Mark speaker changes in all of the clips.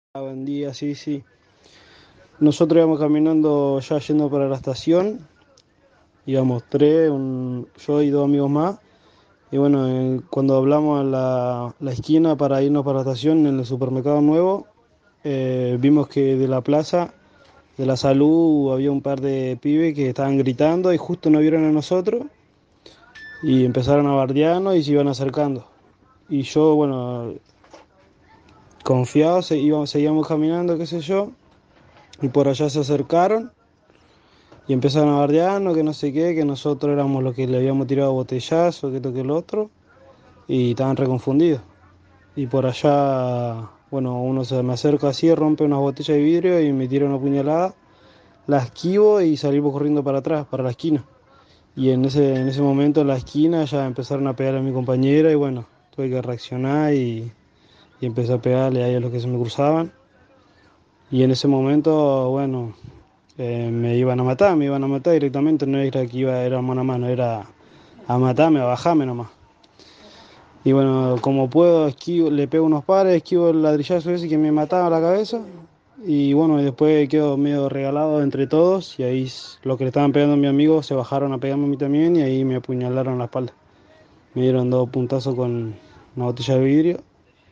Speaker 1: Buen día, sí, sí. Nosotros íbamos caminando ya yendo para la estación, íbamos tres, yo y dos amigos más. Y bueno, cuando hablamos a la esquina para irnos para la estación en el supermercado nuevo, vimos que de la plaza de la salud había un par de pibes que estaban gritando y justo nos vieron a nosotros y empezaron a bardearnos y se iban acercando. Y yo, bueno, confiado, seguíamos caminando, qué sé yo, y por allá se acercaron. Y empezaron a bardearnos, que no sé qué, que nosotros éramos los que le habíamos tirado botellazo, que esto que el otro, y estaban reconfundidos. Y por allá, bueno, uno se me acerca así, rompe unas botellas de vidrio y me tira una puñalada, la esquivo y salimos corriendo para atrás, para la esquina. Y en ese momento en la esquina ya empezaron a pegar a mi compañera y bueno, tuve que reaccionar y empecé a pegarle ahí a los que se me cruzaban. Y en ese momento, bueno, me iban a matar directamente, no era que era mano a mano, era a matarme, a bajarme nomás. Y bueno, como puedo, esquivo, le pego unos pares, esquivo el ladrillazo ese que me mataba a la cabeza. Y bueno, y después quedo medio regalado entre todos. Y ahí los que le estaban pegando a mi amigo se bajaron a pegarme a mí también. Y ahí me apuñalaron la espalda. Me dieron dos puntazos con una botella de vidrio.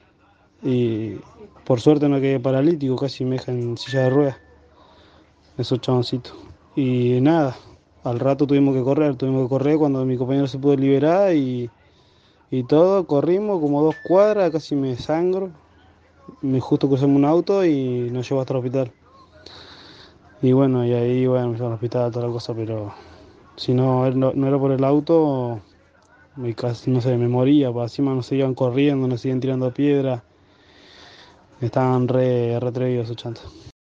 Speaker 1: Y por suerte no quedé paralítico, casi me dejan en silla de ruedas, esos chaboncitos. Y nada, al rato tuvimos que correr cuando mi compañero se pudo liberar y todo, corrimos como 2 cuadras, casi me sangro, me justo cruzamos un auto y nos llevó hasta el hospital. Y bueno, y ahí bueno, me llevaron al hospital, toda la cosa, pero si no era por el auto, no sé, me moría, pues encima nos seguían corriendo, nos seguían tirando piedras, estaban re atrevidos esos chantos.